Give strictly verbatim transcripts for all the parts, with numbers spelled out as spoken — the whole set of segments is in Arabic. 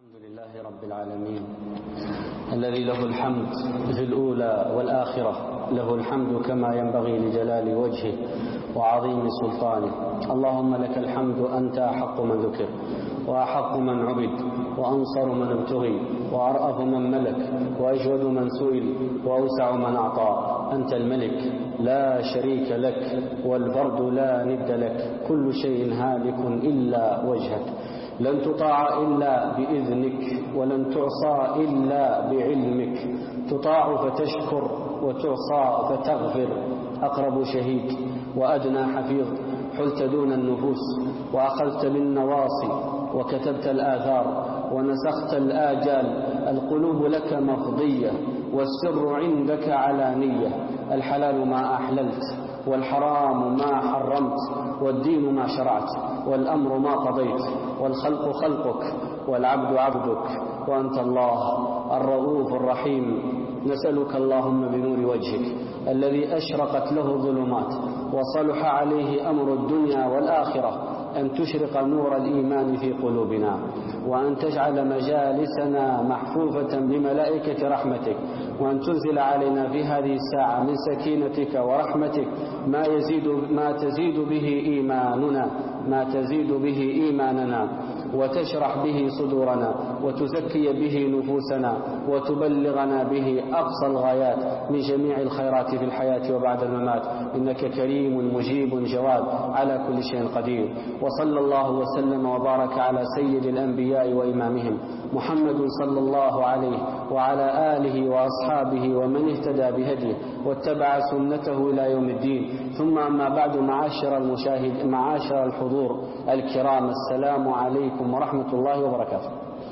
الحمد لله رب العالمين الذي له الحمد في الأولى والآخرة، له الحمد كما ينبغي لجلال وجهه وعظيم سلطانه. اللهم لك الحمد، أنت أحق من ذكر وأحق من عبد وأنصر من ابتغي وأرأف من ملك وأجود من سئل وأوسع من أعطى. أنت الملك لا شريك لك والفرد لا ند لك، كل شيء هالك إلا وجهك، لن تطاع إلا بإذنك ولن تعصى إلا بعلمك، تطاع فتشكر وتعصى فتغفر. أقرب شهيد وأدنى حفيظ، حلت دون النفوس وأخذت بالنواصي وكتبت الآثار ونسخت الآجال. القلوب لك مفضية والسر عندك علانية، الحلال ما أحللت والحرام ما حرمت، والدين ما شرعت والأمر ما قضيت، والخلق خلقك والعبد عبدك، وأنت الله الرؤوف الرحيم. نسألك اللهم بنور وجهك الذي أشرقت له الظلمات وصلح عليه أمر الدنيا والآخرة أن تشرق نور الإيمان في قلوبنا، وأن تجعل مجالسنا محفوفة بملائكة رحمتك، وأن تنزل علينا في هذه الساعة من سكينتك ورحمتك ما يزيد ما تزيد به إيماننا ما تزيد به إيماننا وتشرح به صدورنا وتزكي به نفوسنا وتبلغنا به أقصى الغايات من جميع الخيرات في الحياة وبعد الممات، إنك كريم مجيب جواد على كل شيء قدير. وصلى الله وسلم وبارك على سيد الأنبياء وإمامهم محمد صلى الله عليه وعلى آله وأصحابه ومن اهتدى بهديه واتبع سنته إلى يوم الدين. ثم أما بعد، معاشر المشاهد معاشر الحضور الكرام، السلام عليكم ورحمة الله وبركاته.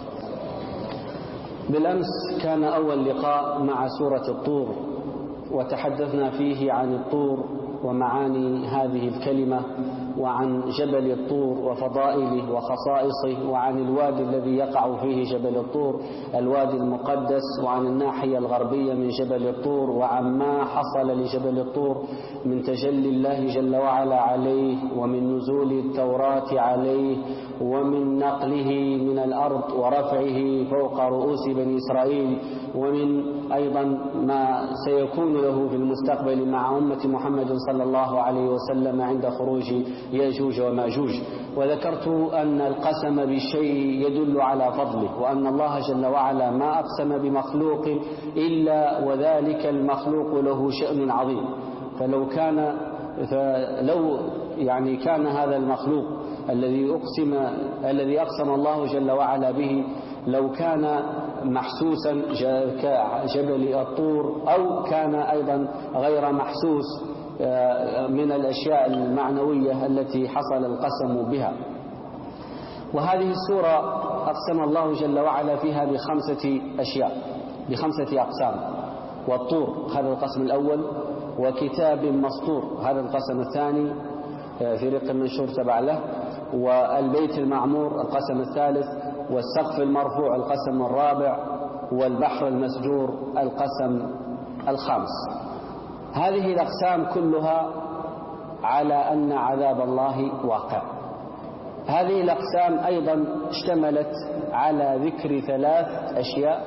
بالأمس كان أول لقاء مع سورة الطور، وتحدثنا فيه عن الطور ومعاني هذه الكلمة، وعن جبل الطور وفضائله وخصائصه، وعن الوادي الذي يقع فيه جبل الطور الوادي المقدس، وعن الناحية الغربية من جبل الطور، وعن ما حصل لجبل الطور من تجلي الله جل وعلا عليه، ومن نزول التوراة عليه، ومن نقله من الأرض ورفعه فوق رؤوس بني إسرائيل، ومن أيضا ما سيكون له في المستقبل مع أمة محمد صلى الله عليه وسلم عند خروج ياجوج وماجوج. وذكرت أن القسم بالشيء يدل على فضله، وأن الله جل وعلا ما أقسم بمخلوق إلا وذلك المخلوق له شأن عظيم. فلو كان فلو يعني كان هذا المخلوق الذي أقسم الذي أقسم الله جل وعلا به لو كان محسوسا كجبل الطور، أو كان أيضا غير محسوس من الأشياء المعنوية التي حصل القسم بها. وهذه السورة أقسم الله جل وعلا فيها بخمسة أشياء بخمسة أقسام: والطور هذا القسم الأول، وكتاب مسطور هذا القسم الثاني في رق منشور تبع له، والبيت المعمور القسم الثالث، والسقف المرفوع القسم الرابع، والبحر المسجور القسم الخامس. هذه الأقسام كلها على أن عذاب الله واقع. هذه الأقسام أيضا اشتملت على ذكر ثلاث أشياء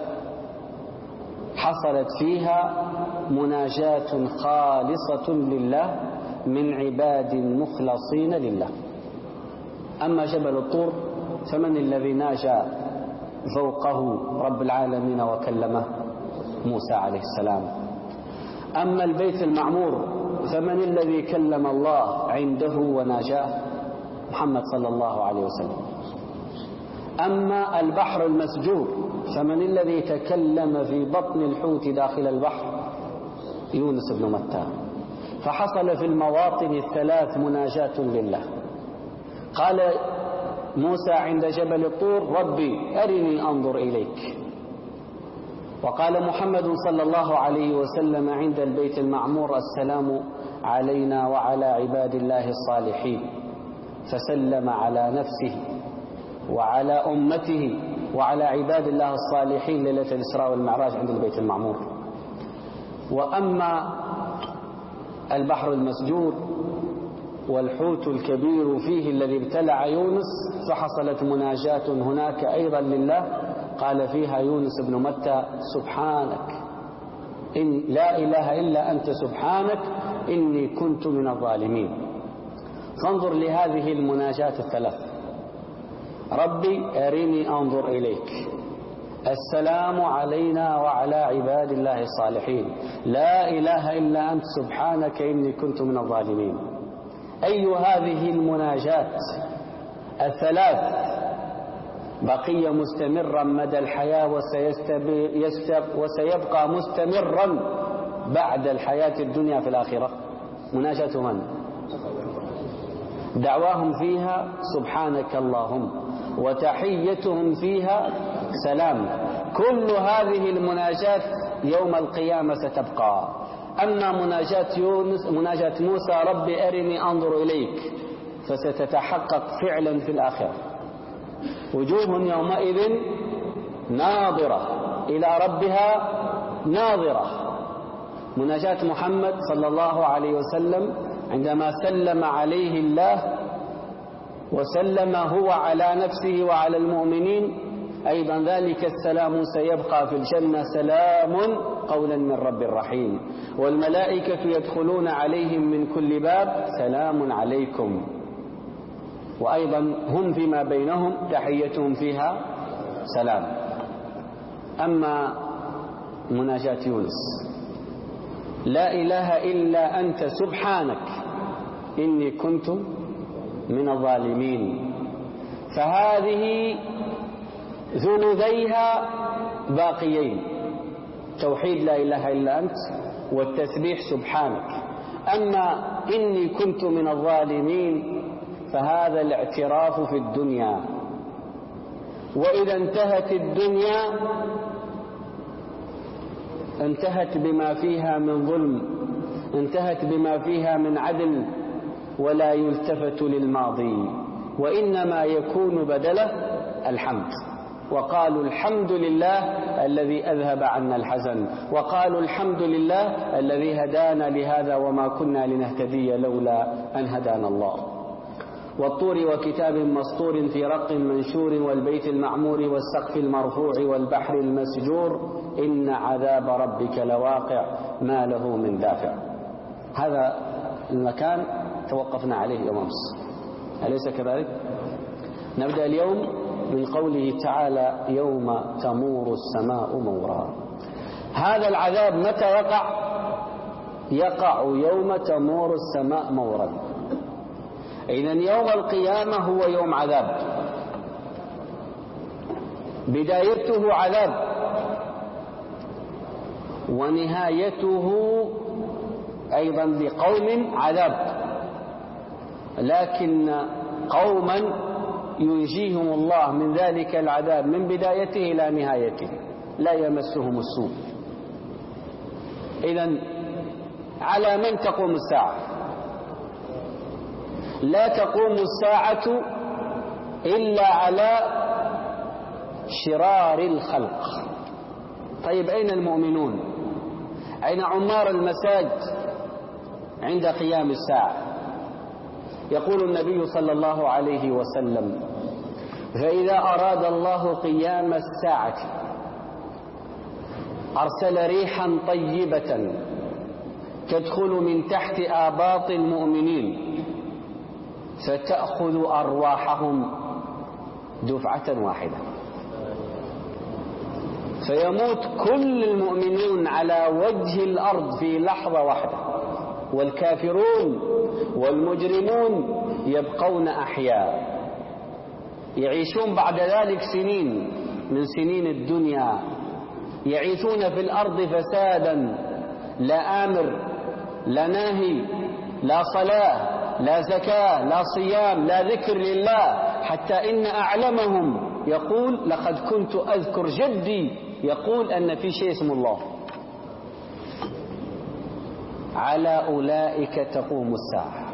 حصلت فيها مناجاة خالصة لله من عباد مخلصين لله. أما جبل الطور فمن الذي ناجى فوقه رب العالمين وكلمه؟ موسى عليه السلام. أما البيت المعمور فمن الذي كلم الله عنده وناجاه؟ محمد صلى الله عليه وسلم. أما البحر المسجور فمن الذي تكلم في بطن الحوت داخل البحر؟ يونس بن متى. فحصل في المواطن الثلاث مناجاة لله. قال موسى عند جبل الطور: ربي أرني أنظر إليك. وقال محمد صلى الله عليه وسلم عند البيت المعمور: السلام علينا وعلى عباد الله الصالحين. فسلم على نفسه وعلى أمته وعلى عباد الله الصالحين ليلة الإسراء والمعراج عند البيت المعمور. وأما البحر المسجور والحوت الكبير فيه الذي ابتلع يونس، فحصلت مناجاة هناك أيضا لله قال فيها يونس بن متى: سبحانك إن لا إله إلا أنت سبحانك إني كنت من الظالمين. فانظر لهذه المناجاة الثلاث: ربي أرني أنظر إليك، السلام علينا وعلى عباد الله الصالحين، لا إله إلا أنت سبحانك إني كنت من الظالمين. أي هذه المناجات الثلاث بقي مستمرا مدى الحياة وسيبقى مستمرا بعد الحياة الدنيا في الآخرة؟ مناجاة من؟ دعواهم فيها سبحانك اللهم، وتحيتهم فيها سلام. كل هذه المناجات يوم القيامة ستبقى. أما مناجاة يونس مناجاة موسى: ربي أرني أنظر إليك، فستتحقق فعلا في الآخرة. وجوه يومئذ ناظرة إلى ربها ناظرة. مناجاة محمد صلى الله عليه وسلم عندما سلم عليه الله وسلم هو على نفسه وعلى المؤمنين، أيضا ذلك السلام سيبقى في الجنة: سلام قولا من رب رحيم. والملائكة يدخلون عليهم من كل باب: سلام عليكم. وأيضا هم فيما بينهم تحيتهم فيها سلام. أما مناجاة يونس: لا إله إلا أنت سبحانك إني كنت من الظالمين، فهذه ذنوبيها باقيين: توحيد لا إله إلا أنت، والتسبيح سبحانك. أما إني كنت من الظالمين فهذا الاعتراف في الدنيا. وإذا انتهت الدنيا انتهت بما فيها من ظلم، انتهت بما فيها من عدل، ولا يلتفت للماضي، وإنما يكون بدله الحمد. وقالوا الحمد لله الذي أذهب عنا الحزن، وقالوا الحمد لله الذي هدانا لهذا وما كنا لنهتدي لولا أن هدانا الله. والطور وكتاب مسطور في رق منشور، والبيت المعمور والسقف المرفوع والبحر المسجور، إن عذاب ربك لواقع ما له من دافع. هذا المكان توقفنا عليه يوم أمس، أليس كذلك؟ نبدأ اليوم من قوله تعالى: يوم تمور السماء مورا. هذا العذاب متى يقع؟ يقع يوم تمور السماء مورا. إذن يوم القيامة هو يوم عذاب، بدايته عذاب ونهايته أيضا لقوم عذاب، لكن قوما ينجيهم الله من ذلك العذاب من بدايته إلى نهايته، لا يمسهم السوء. إذن على من تقوم الساعة؟ لا تقوم الساعة إلا على شرار الخلق. طيب أين المؤمنون؟ أين عمار المساجد عند قيام الساعة؟ يقول النبي صلى الله عليه وسلم: فإذا أراد الله قيام الساعة أرسل ريحا طيبة تدخل من تحت آباط المؤمنين فتأخذ أرواحهم دفعة واحدة، فيموت كل المؤمنون على وجه الأرض في لحظة واحدة، والكافرون والمجرمون يبقون أحياء، يعيشون بعد ذلك سنين من سنين الدنيا، يعيثون في الأرض فسادا، لا آمر لا ناهي، لا صلاة لا زكاة لا صيام لا ذكر لله، حتى إن أعلمهم يقول: لقد كنت أذكر جدي يقول أن في شيء اسمه الله. على أولئك تقوم الساعة،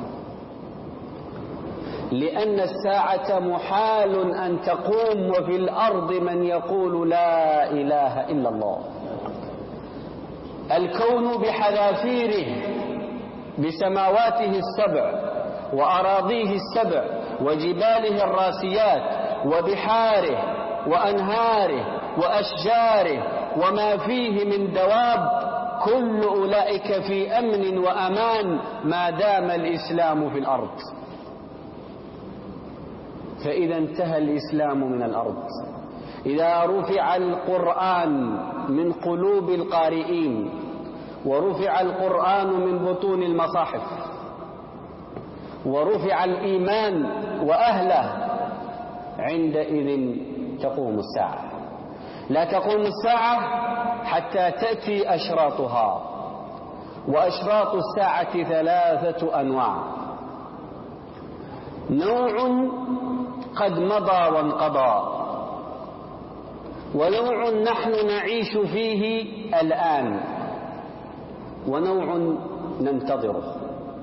لأن الساعة محال أن تقوم وفي الأرض من يقول لا إله إلا الله. الكون بحذافيره بسماواته السبع وأراضيه السبع وجباله الراسيات وبحاره وأنهاره وأشجاره وما فيه من دواب، كل أولئك في أمن وأمان ما دام الإسلام في الأرض. فإذا انتهى الإسلام من الأرض، إذا رفع القرآن من قلوب القارئين ورفع القرآن من بطون المصاحف ورفع الإيمان وأهله، عندئذ تقوم الساعة. لا تقوم الساعة حتى تأتي أشراطها، وأشراط الساعة ثلاثة أنواع: نوع قد مضى وانقضى، ونوع نحن نعيش فيه الآن، ونوع ننتظره.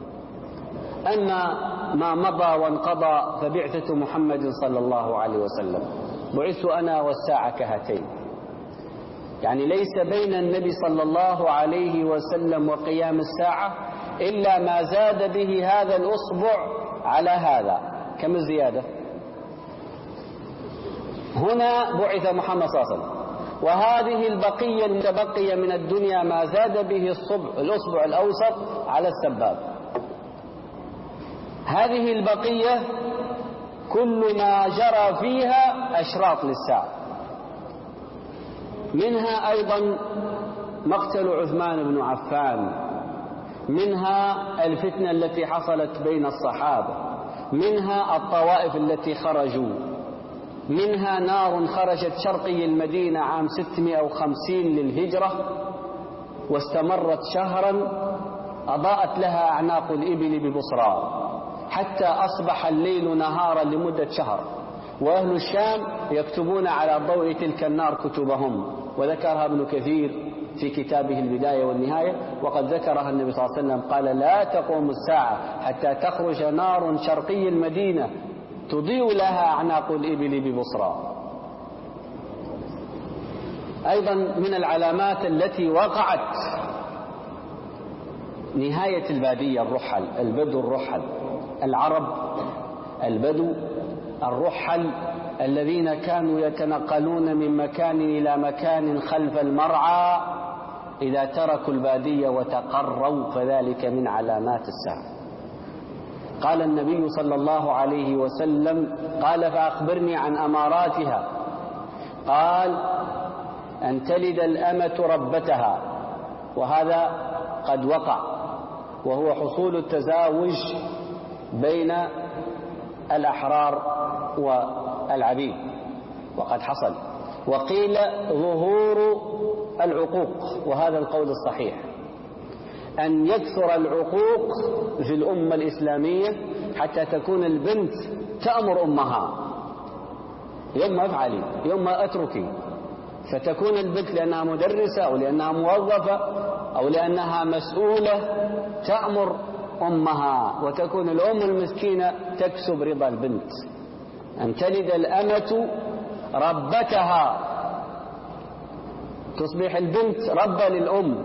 أما ما مضى وانقضى فبعثة محمد صلى الله عليه وسلم، بعثت أنا والساعة كهاتين، يعني ليس بين النبي صلى الله عليه وسلم وقيام الساعة إلا ما زاد به هذا الأصبع على هذا. كم الزيادة؟ هنا بعث محمد صلى الله عليه وسلم، وهذه البقية المتبقية من الدنيا ما زاد به الصبع الأصبع الأوسط على السباب. هذه البقية كل ما جرى فيها أشراط للساعة، منها أيضا مقتل عثمان بن عفان، منها الفتنة التي حصلت بين الصحابة، منها الطوائف التي خرجوا، منها نار خرجت شرقي المدينة عام ستمائة وخمسين للهجرة واستمرت شهرا، أضاءت لها أعناق الإبل ببصرى حتى أصبح الليل نهارا لمدة شهر، وأهل الشام يكتبون على ضوء تلك النار كتبهم، وذكرها ابن كثير في كتابه البداية والنهاية، وقد ذكرها النبي صلى الله عليه وسلم قال: لا تقوم الساعة حتى تخرج نار شرقي المدينة تضيء لها أعناق الإبل ببصرى. أيضا من العلامات التي وقعت نهاية البادية الرحل، البدو الرحل، العرب البدو الرحل الذين كانوا يتنقلون من مكان إلى مكان خلف المرعى، إذا تركوا البادية وتقروا فذلك من علامات الساعة. قال النبي صلى الله عليه وسلم: قال فأخبرني عن أماراتها. قال: أن تلد الأمة ربتها، وهذا قد وقع، وهو حصول التزاوج بين الأحرار والعبيد، وقد حصل. وقيل ظهور العقوق، وهذا القول الصحيح، أن يكثر العقوق في الأمة الإسلامية حتى تكون البنت تأمر أمها: يوم ما افعلي، يوم ما أتركي، فتكون البنت لأنها مدرسة أو لأنها موظفة أو لأنها مسؤولة تأمر أمها، وتكون الأم المسكينة تكسب رضا البنت. أن تلد الأمة ربتها، تصبح البنت ربة للأم.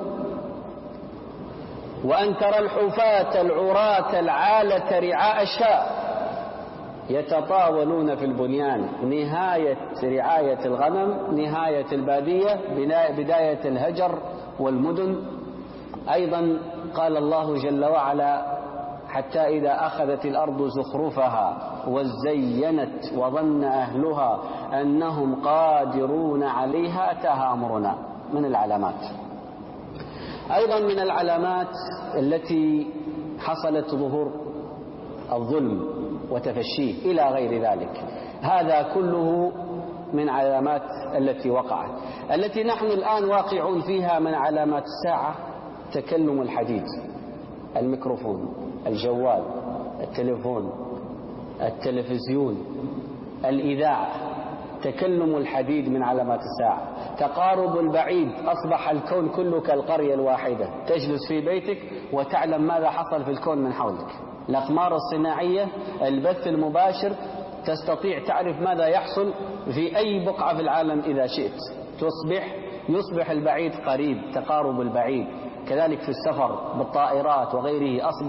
وأن ترى الحفاة العراة العالة رعاء الشاء يتطاولون في البنيان، نهاية رعاية الغنم، نهاية البادية، بداية الهجر والمدن. أيضا قال الله جل وعلا: حتى إذا أخذت الأرض زخرفها وزينت وظن أهلها أنهم قادرون عليها أتاها أمرنا. من العلامات. أيضا من العلامات التي حصلت ظهور الظلم وتفشيه إلى غير ذلك. هذا كله من علامات التي وقعت. التي نحن الآن واقعون فيها من علامات الساعة: تكلم الحديد، الميكروفون، الجوال، التليفون، التلفزيون، الإذاعة. تكلم الحديد من علامات الساعة. تقارب البعيد، أصبح الكون كله كالقرية الواحدة، تجلس في بيتك وتعلم ماذا حصل في الكون من حولك. الأقمار الصناعية، البث المباشر، تستطيع تعرف ماذا يحصل في أي بقعة في العالم إذا شئت. تصبح يصبح البعيد قريب، تقارب البعيد. كذلك في السفر بالطائرات وغيره، أصبح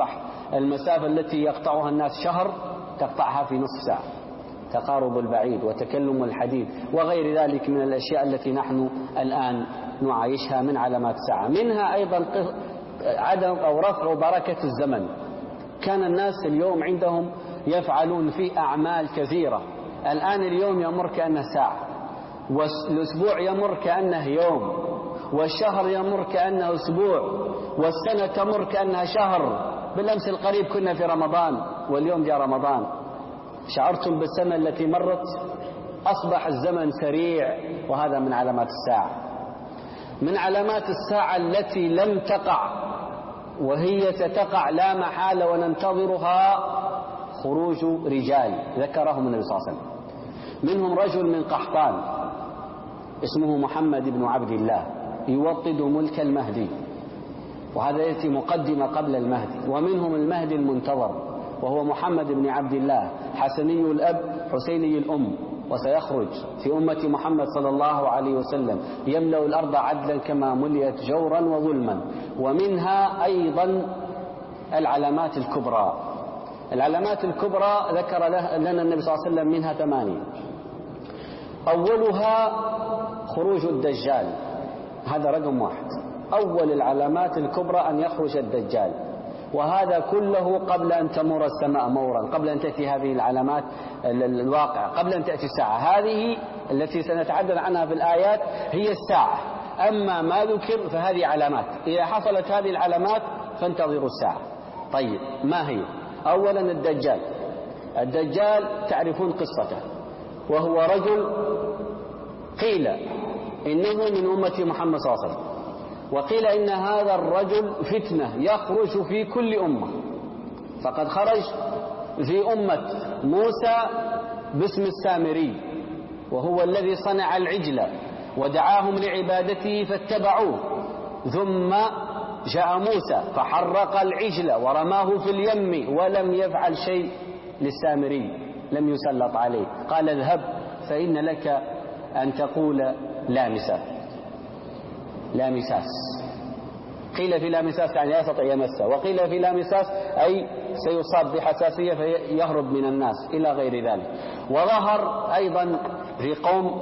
المسافة التي يقطعها الناس شهر تقطعها في نصف ساعة. تقارب البعيد وتكلم الحديد وغير ذلك من الأشياء التي نحن الآن نعايشها من علامات الساعة. منها أيضا عدم أو رفع بركة الزمن. كان الناس اليوم عندهم يفعلون في أعمال كثيرة، الآن اليوم يمر كأنه ساعة، والأسبوع يمر كأنه يوم، والشهر يمر كأنه أسبوع، والسنة تمر كأنها شهر. بالأمس القريب كنا في رمضان واليوم جاء رمضان. شعرتم بالسنة التي مرت؟ أصبح الزمن سريع، وهذا من علامات الساعة. من علامات الساعة التي لم تقع وهي ستقع لا محالة وننتظرها خروج رجال ذكرهم النبي صلى الله عليه وسلم. منهم رجل من قحطان اسمه محمد بن عبد الله يوطد ملك المهدي، وهذا يأتي مقدمة قبل المهدي. ومنهم المهدي المنتظر وهو محمد بن عبد الله حسني الأب حسيني الأم، وسيخرج في أمة محمد صلى الله عليه وسلم يملأ الأرض عدلا كما ملئت جورا وظلما. ومنها أيضا العلامات الكبرى. العلامات الكبرى ذكر لنا النبي صلى الله عليه وسلم منها ثمانية. أولها خروج الدجال، هذا رقم واحد. أول العلامات الكبرى أن يخرج الدجال، وهذا كله قبل أن تمر السماء مورا، قبل أن تأتي هذه العلامات الواقع، قبل أن تأتي الساعة. هذه التي سنتحدث عنها في الآيات هي الساعة، أما ما ذكر فهذه علامات. إذا حصلت هذه العلامات فانتظروا الساعة. طيب ما هي؟ أولا الدجال. الدجال تعرفون قصته، وهو رجل قيل إنه من أمة محمد صلى الله عليه وسلم، وقيل إن هذا الرجل فتنة يخرج في كل أمة. فقد خرج في أمة موسى باسم السامري، وهو الذي صنع العجل ودعاهم لعبادته فاتبعوه. ثم جاء موسى فحرق العجل ورماه في اليم ولم يفعل شيء للسامري، لم يسلط عليه. قال اذهب فإن لك أن تقول لا مساس. لا مساس قيل في لا مساس يعني لا يستطيع يمسه، وقيل في لا مساس أي سيصاب بحساسية فيهرب من الناس إلى غير ذلك. وظهر أيضا في قوم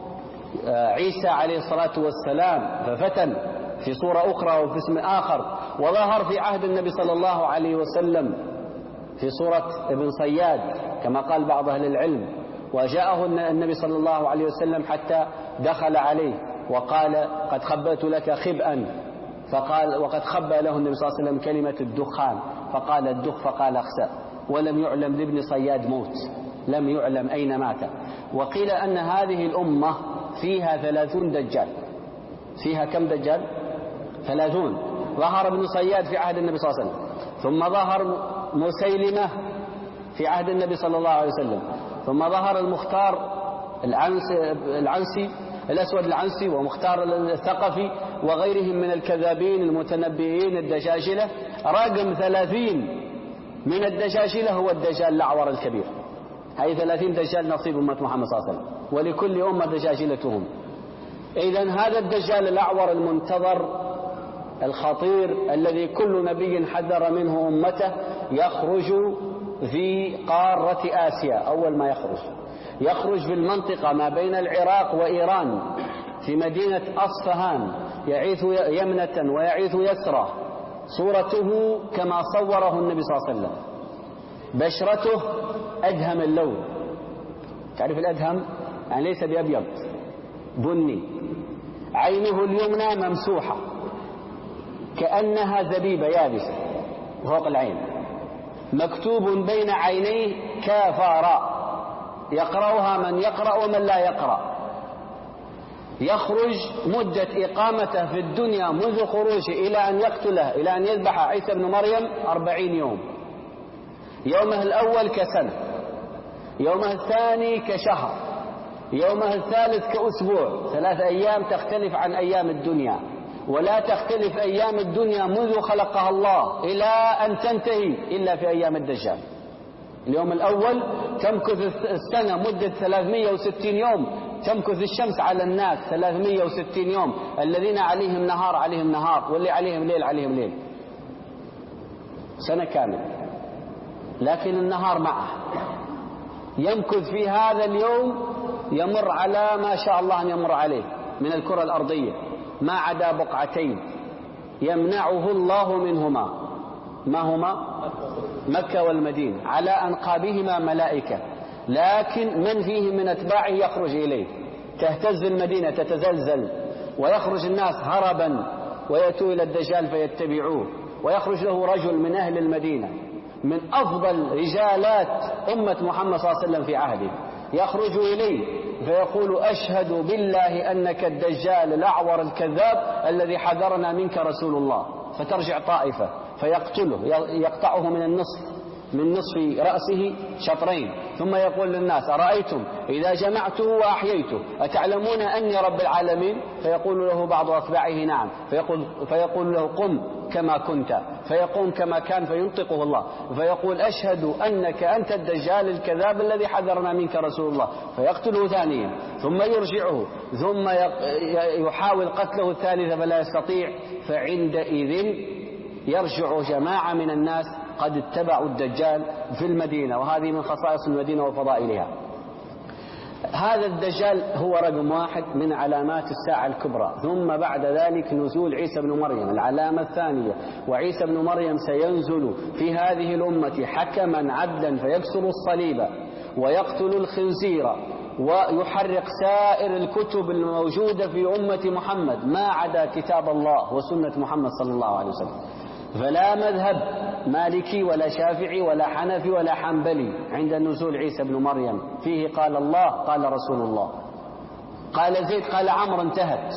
عيسى عليه الصلاة والسلام ففتن في صورة أخرى وفي اسم آخر. وظهر في عهد النبي صلى الله عليه وسلم في صورة ابن صياد كما قال بعض أهل العلم، وجاءه النبي صلى الله عليه وسلم حتى دخل عليه وقال قد خبأت لك خبئا، فقال وقد خبأ له النبي صلى الله عليه وسلم كلمة الدخان، فقال الدخ فقال اخسأ. ولم يعلم لابن صياد موت، لم يعلم أين مات. وقيل أن هذه الأمة فيها ثلاثون دجال. فيها كم دجال؟ ثلاثون. ظهر ابن صياد في عهد النبي صلى الله عليه وسلم، ثم ظهر مسيلمة في عهد النبي صلى الله عليه وسلم، ثم ظهر المختار العنسي, العنسي الأسود العنسي ومختار الثقفي وغيرهم من الكذابين المتنبئين الدجاجلة. رقم ثلاثين من الدجاجلة هو الدجال الأعور الكبير. هذه ثلاثين دجال نصيب أمة محمد صلى الله عليه وسلم، ولكل أمة دجاجلتهم. إذن هذا الدجال الأعور المنتظر الخطير الذي كل نبي حذر منه أمته يخرج في قارة آسيا. أول ما يخرج يخرج في المنطقة ما بين العراق وإيران في مدينة أصفهان، يعيث يمنة ويعيث يسرى. صورته كما صوره النبي صلى الله عليه وسلم، بشرته أدهم اللون. تعرف الأدهم يعني ليس بأبيض، بني. عينه اليمنى ممسوحة كأنها زبيبة يابسة فوق العين، مكتوب بين عينيه كافارا، يقرأها من يقرأ ومن لا يقرأ. يخرج مدة إقامته في الدنيا منذ خروجه إلى أن يقتله إلى أن يذبح عيسى بن مريم أربعين يوم. يومه الأول كسنة، يومه الثاني كشهر، يومه الثالث كأسبوع. ثلاث أيام تختلف عن أيام الدنيا، ولا تختلف أيام الدنيا منذ خلقها الله إلى أن تنتهي إلا في أيام الدجال. اليوم الأول تمكث السنة مدة ثلاثمائة وستين يوم، تمكث الشمس على الناس ثلاثمائة وستين يوم. الذين عليهم نهار عليهم نهار، واللي عليهم ليل عليهم ليل. سنة كاملة، لكن النهار معه، يمكث في هذا اليوم يمر على ما شاء الله أن يمر عليه من الكرة الأرضية، ما عدا بقعتين يمنعه الله منهما، ما هما؟ مكة والمدينة، على أنقابهما ملائكة، لكن من فيه من أتباعه يخرج إليه، تهتز المدينة تتزلزل، ويخرج الناس هربا ويأتوا إلى الدجال فيتبعوه، ويخرج له رجل من أهل المدينة من أفضل رجالات أمة محمد صلى الله عليه وسلم في عهده، يخرج إليه فيقول: أشهد بالله أنك الدجال الأعور الكذاب الذي حذرنا منك رسول الله. فترجع طائفة فيقتله، يقطعه من النصف، من نصف رأسه شطرين، ثم يقول للناس: أرأيتم إذا جمعته وأحييته أتعلمون أني رب العالمين؟ فيقول له بعض أتباعه: نعم. فيقول, فيقول له: قم كما كنت، فيقوم كما كان فينطقه الله، فيقول: أشهد أنك أنت الدجال الكذاب الذي حذرنا منك رسول الله، فيقتله ثانيا، ثم يرجعه، ثم يحاول قتله الثالثة فلا يستطيع، فعندئذ يرجع جماعة من الناس قد اتبعوا الدجال في المدينة، وهذه من خصائص المدينة وفضائلها. هذا الدجال هو رقم واحد من علامات الساعة الكبرى. ثم بعد ذلك نزول عيسى بن مريم، العلامة الثانية، وعيسى بن مريم سينزل في هذه الأمة حكما عدلا فيكسر الصليب ويقتل الخنزير ويحرق سائر الكتب الموجودة في أمة محمد ما عدا كتاب الله وسنة محمد صلى الله عليه وسلم. فلا مذهب مالكي ولا شافعي ولا حنفي ولا حنبلي عند نزول عيسى بن مريم، فيه قال الله قال رسول الله، قال زيد قال عمرو، انتهت.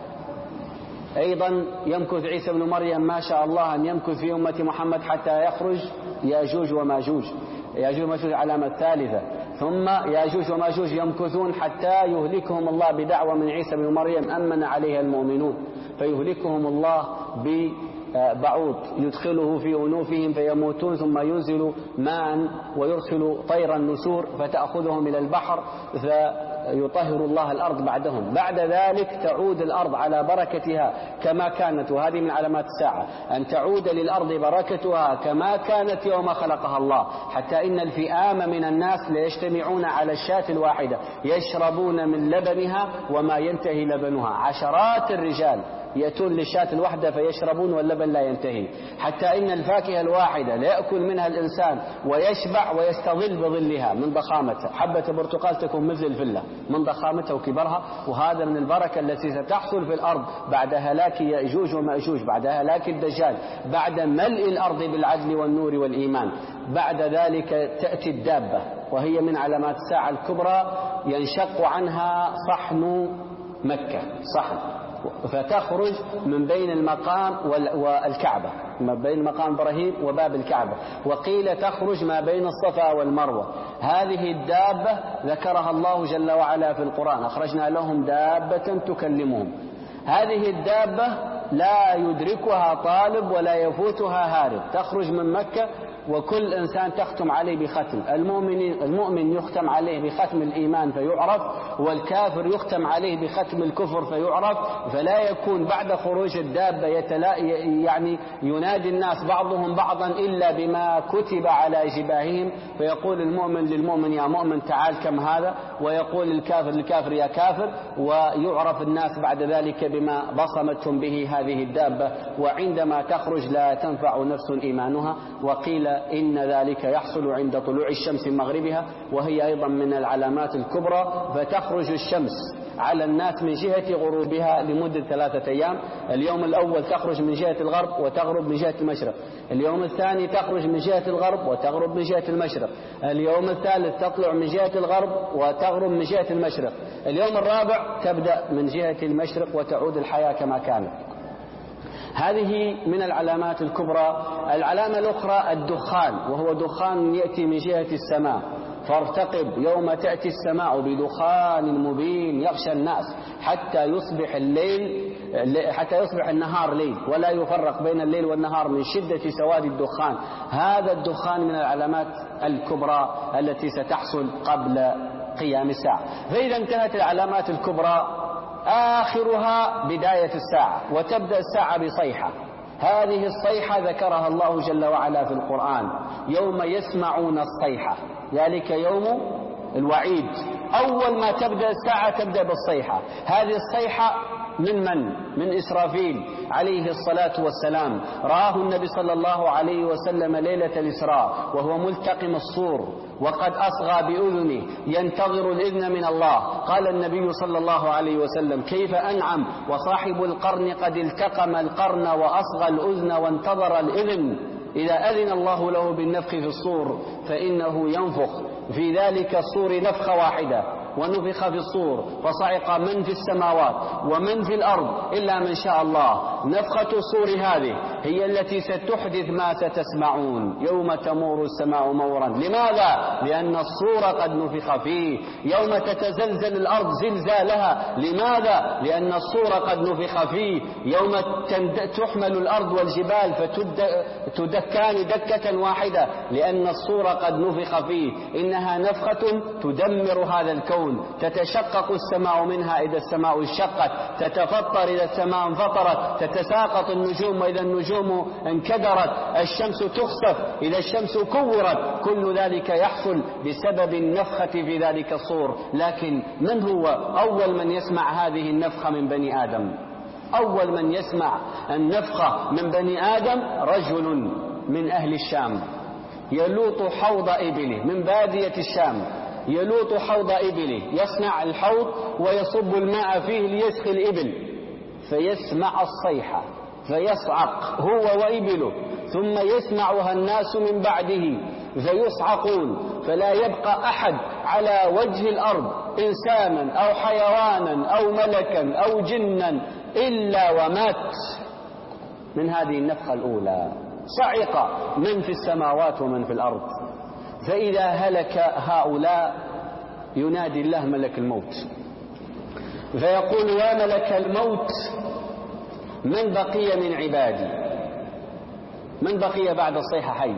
أيضا يمكث عيسى بن مريم ما شاء الله أن يمكث في أمة محمد حتى يخرج ياجوج وماجوج. ياجوج وماجوج العلامة الثالثة. ثم ياجوج وماجوج يمكثون حتى يهلكهم الله بدعوة من عيسى بن مريم أمن عليها المؤمنون، فيهلكهم الله ب بعوض يدخله في أنوفهم فيموتون، ثم ينزل ماء ويرسل طيرا نسور فتأخذهم إلى البحر فيطهر الله الأرض بعدهم. بعد ذلك تعود الأرض على بركتها كما كانت، وهذه من علامات الساعة أن تعود للأرض بركتها كما كانت يوم خلقها الله، حتى إن الفئام من الناس ليجتمعون على الشاة الواحدة يشربون من لبنها وما ينتهي لبنها. عشرات الرجال يأتون للشاة الواحدة فيشربون واللبن لا ينتهي، حتى إن الفاكهة الواحدة ليأكل منها الإنسان ويشبع ويستظل بظلها من ضخامتها. حبة برتقال تكون مثل الفلة من ضخامتها وكبرها، وهذا من البركة التي ستحصل في الأرض بعد هلاك يأجوج ومأجوج، بعد هلاك الدجال، بعد ملء الأرض بالعدل والنور والإيمان. بعد ذلك تأتي الدابة، وهي من علامات الساعة الكبرى، ينشق عنها صحن مكة، صحن، فتخرج من بين المقام والكعبة، ما بين مقام إبراهيم وباب الكعبة، وقيل تخرج ما بين الصفا والمروة. هذه الدابة ذكرها الله جل وعلا في القرآن: أخرجنا لهم دابة تكلمهم. هذه الدابة لا يدركها طالب ولا يفوتها هارب، تخرج من مكة وكل إنسان تختم عليه بختم. المؤمن المؤمن يختم عليه بختم الإيمان فيعرف، والكافر يختم عليه بختم الكفر فيعرف. فلا يكون بعد خروج الدابة يتلا يعني ينادي الناس بعضهم بعضا إلا بما كتب على جباههم، فيقول المؤمن للمؤمن يا مؤمن تعال كم هذا، ويقول الكافر للكافر يا كافر، ويعرف الناس بعد ذلك بما بصمتهم به هذه الدابة. وعندما تخرج لا تنفع نفس إيمانها. وقيل إن ذلك يحصل عند طلوع الشمس من مغربها، وهي أيضا من العلامات الكبرى. فتخرج الشمس على الناس من جهة غروبها لمدة ثلاثة أيام. اليوم الأول تخرج من جهة الغرب وتغرب من جهة المشرق، اليوم الثاني تخرج من جهة الغرب وتغرب من جهة المشرق، اليوم الثالث تطلع من جهة الغرب وتغرب من جهة المشرق، اليوم الرابع تبدأ من جهة المشرق وتعود الحياة كما كانت. هذه من العلامات الكبرى. العلامة الأخرى الدخان، وهو دخان يأتي من جهة السماء، فارتقب يوم تأتي السماء بدخان مبين يغشى الناس حتى يصبح الليل حتى يصبح النهار ليل ولا يفرق بين الليل والنهار من شدة سواد الدخان. هذا الدخان من العلامات الكبرى التي ستحصل قبل قيام الساعة. فإذا انتهت العلامات الكبرى آخرها بداية الساعة، وتبدأ الساعة بصيحة. هذه الصيحة ذكرها الله جل وعلا في القرآن، يوم يسمعون الصيحة، ذلك يوم الوعيد. أول ما تبدأ الساعة تبدأ بالصيحة. هذه الصيحة من من؟ من إسرافيل عليه الصلاة والسلام. رآه النبي صلى الله عليه وسلم ليلة الإسراء وهو ملتقم الصور وقد أصغى بأذنه ينتظر الإذن من الله. قال النبي صلى الله عليه وسلم: كيف أنعم وصاحب القرن قد التقم القرن وأصغى الأذن وانتظر الإذن. إذا أذن الله له بالنفخ في الصور فإنه ينفخ في ذلك الصور نفخة واحدة، ونفخ في الصور فصعق من في السماوات ومن في الأرض إلا من شاء الله. نفخة الصور هذه هي التي ستحدث ما ستسمعون يوم تمور السماء مورا. لماذا؟ لأن الصور قد نفخ فيه. يوم تتزلزل الأرض زلزالها. لماذا؟ لأن الصور قد نفخ فيه. يوم تحمل الأرض والجبال فتدكان دكة واحدة لأن الصور قد نفخ فيه. إنها نفخة تدمر هذا الكون. تتشقق السماء منها إذا السماء انشقت، تتفطر إذا السماء انفطرت، تتساقط النجوم وإذا النجوم انكدرت، الشمس تخسف إذا الشمس كورت. كل ذلك يحصل بسبب النفخة في ذلك الصور. لكن من هو أول من يسمع هذه النفخة من بني آدم؟ أول من يسمع النفخة من بني آدم رجل من أهل الشام يلوط حوض إبله، من بادية الشام يلوط حوض إبله، يصنع الحوض ويصب الماء فيه ليسقي الإبل، فيسمع الصيحة فيصعق هو وإبله، ثم يسمعها الناس من بعده فيصعقون، فلا يبقى أحد على وجه الأرض إنسانا أو حيوانا أو ملكا أو جنا إلا ومات من هذه النفخة الأولى. صعق من في السماوات ومن في الأرض. فإذا هلك هؤلاء ينادي الله ملك الموت فيقول: يا ملك الموت من بقي من عبادي؟ من بقي بعد الصيحة حي؟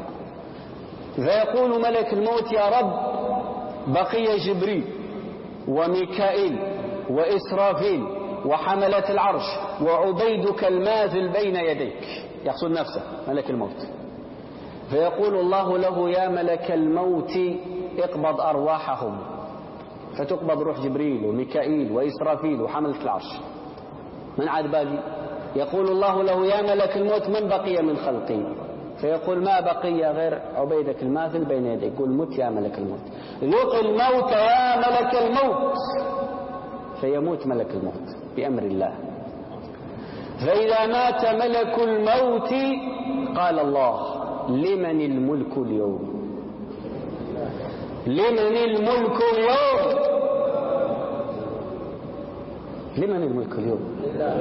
فيقول ملك الموت: يا رب بقي جبريل وميكائيل وإسرافيل وحملة العرش وعبيدك الماثل بين يديك. يقصد نفسه ملك الموت. فيقول الله له: يا ملك الموت اقبض أرواحهم. فتقبض روح جبريل وميكائيل وإسرافيل وحملة العرش. من عاد باقي؟ يقول الله له: يا ملك الموت من بقي من خلقي؟ فيقول: ما بقي غير عبيدك الماثل بين يديك. يقول: مت يا ملك الموت، ذوق الموت يا ملك الموت. فيموت ملك الموت بأمر الله. فإذا مات ملك الموت قال الله: لمن الملك اليوم؟ لمن الملك اليوم؟ لمن الملك اليوم؟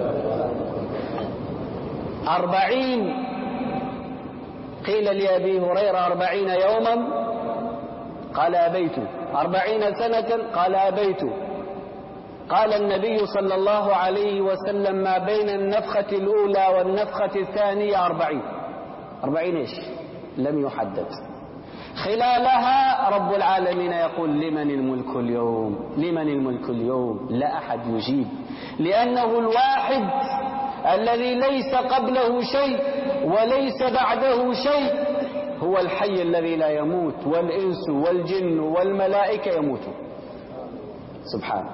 أربعين. قيل لأبي هريرة: أربعين يوما؟ قال: أبيت. أربعين سنة؟ قال: أبيت. قال النبي صلى الله عليه وسلم: ما بين النفخة الأولى والنفخة الثانية أربعين. أربعين إيش؟ لم يحدد. خلالها رب العالمين يقول: لمن الملك اليوم؟ لمن الملك اليوم؟ لا أحد يجيب، لأنه الواحد الذي ليس قبله شيء وليس بعده شيء، هو الحي الذي لا يموت، والإنس والجن والملائكة يموتون سبحانه.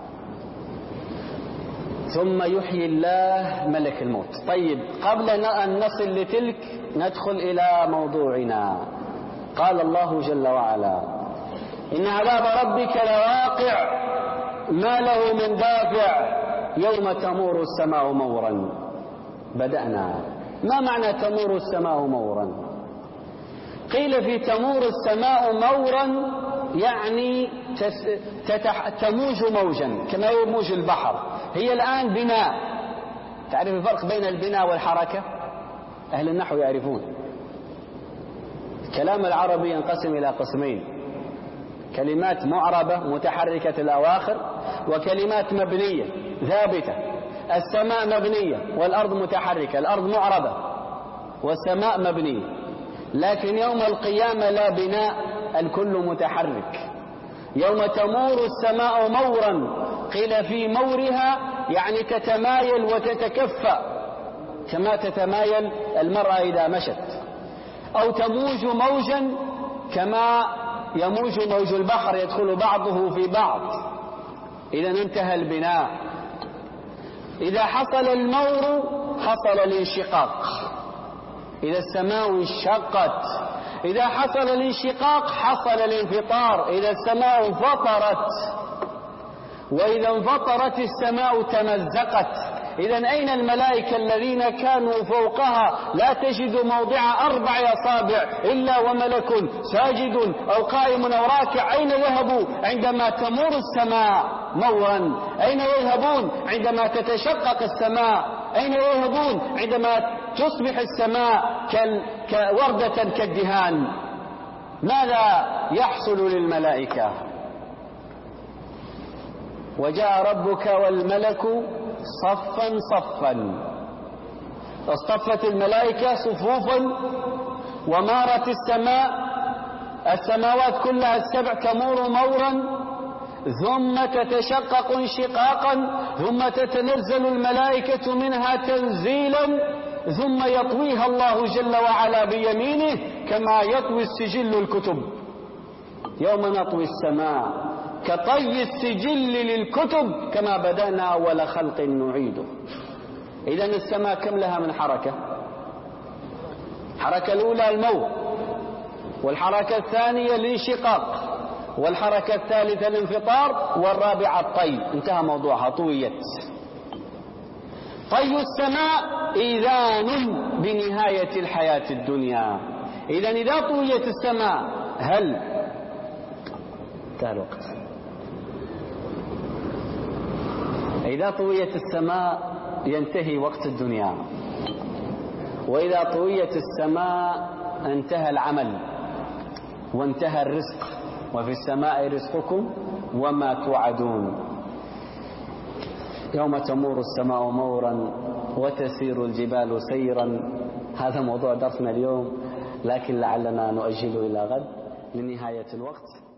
ثم يحيي الله ملك الموت. طيب، قبل أن نصل لتلك ندخل إلى موضوعنا. قال الله جل وعلا: إن عذاب ربك لواقع ما له من دافع يوم تمور السماء مورا. بدأنا. ما معنى تمور السماء مورا؟ قيل في تمور السماء مورا يعني تموج موجا كما يموج البحر. هي الآن بناء. تعرف الفرق بين البناء والحركة؟ أهل النحو يعرفون. الكلام العربي ينقسم إلى قسمين: كلمات معربة متحركة الأواخر، وكلمات مبنية ثابتة. السماء مبنية والأرض متحركة. الأرض معربة والسماء مبنية. لكن يوم القيامة لا بناء، الكل متحرك. يوم تمور السماء مورا، قيل في مورها يعني تتمايل وتتكفى. كما تتمايل المرأة إذا مشت، أو تموج موجا كما يموج موج البحر يدخل بعضه في بعض. إذا انتهى البناء. إذا حصل المور حصل الانشقاق، إذا السماء انشقت. إذا حصل الانشقاق حصل الانفطار، إذا السماء انفطرت. وإذا انفطرت السماء تمزقت. إذا أين الملائكة الذين كانوا فوقها لا تجد موضع أربع أصابع إلا وملك ساجد أو قائم أو راكع؟ أين ذهبوا عندما تمور السماء مورا؟ أين يذهبون عندما تتشقق السماء؟ أين يذهبون عندما تصبح السماء كوردة كالدهان؟ ماذا يحصل للملائكة؟ وجاء ربك والملك صفا صفا. اصطفت الملائكة صفوفا ومارت السماء، السماوات كلها السبع تمور مورا، ثم تتشقق انشقاقا، ثم تتنزل الملائكة منها تنزيلا، ثم يطويها الله جل وعلا بيمينه كما يطوي السجل الكتب. يوم نطوي السماء كطي السجل للكتب كما بدأنا أول خلق نعيده. إذن السماء كم لها من حركة؟ حركة الأولى الموت، والحركة الثانية الانشقاق، والحركة الثالثة الانفطار، والرابعة الطي. انتهى موضوعها، طويت. طي السماء إذان بنهاية الحياة الدنيا. إذن إذا طويت السماء هل انتهى الوقت. إذا طويت السماء ينتهي وقت الدنيا، وإذا طويت السماء انتهى العمل وانتهى الرزق. وفي السماء رزقكم وما توعدون. يوم تمور السماء مورا وتسير الجبال سيرا. هذا موضوع درسنا اليوم، لكن لعلنا نؤجله إلى غد لنهاية الوقت.